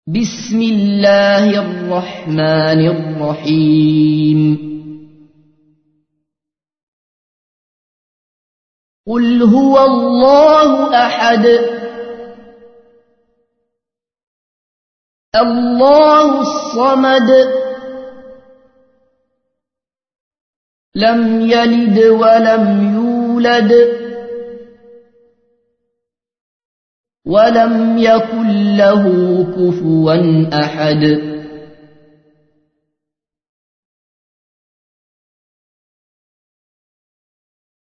بسم الله الرحمن الرحيم قل هو الله أحد الله الصمد لم يلد ولم يولد ولم يكن له كفوا أحد